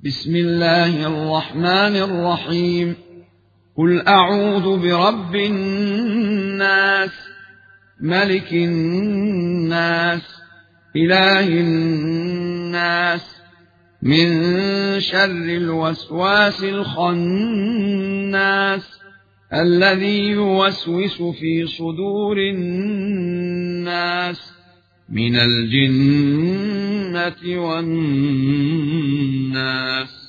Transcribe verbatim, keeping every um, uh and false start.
بسم الله الرحمن الرحيم. قل أعوذ برب الناس، ملك الناس، إله الناس، من شر الوسواس الخناس، الذي يوسوس في صدور الناس من الجنة والناس.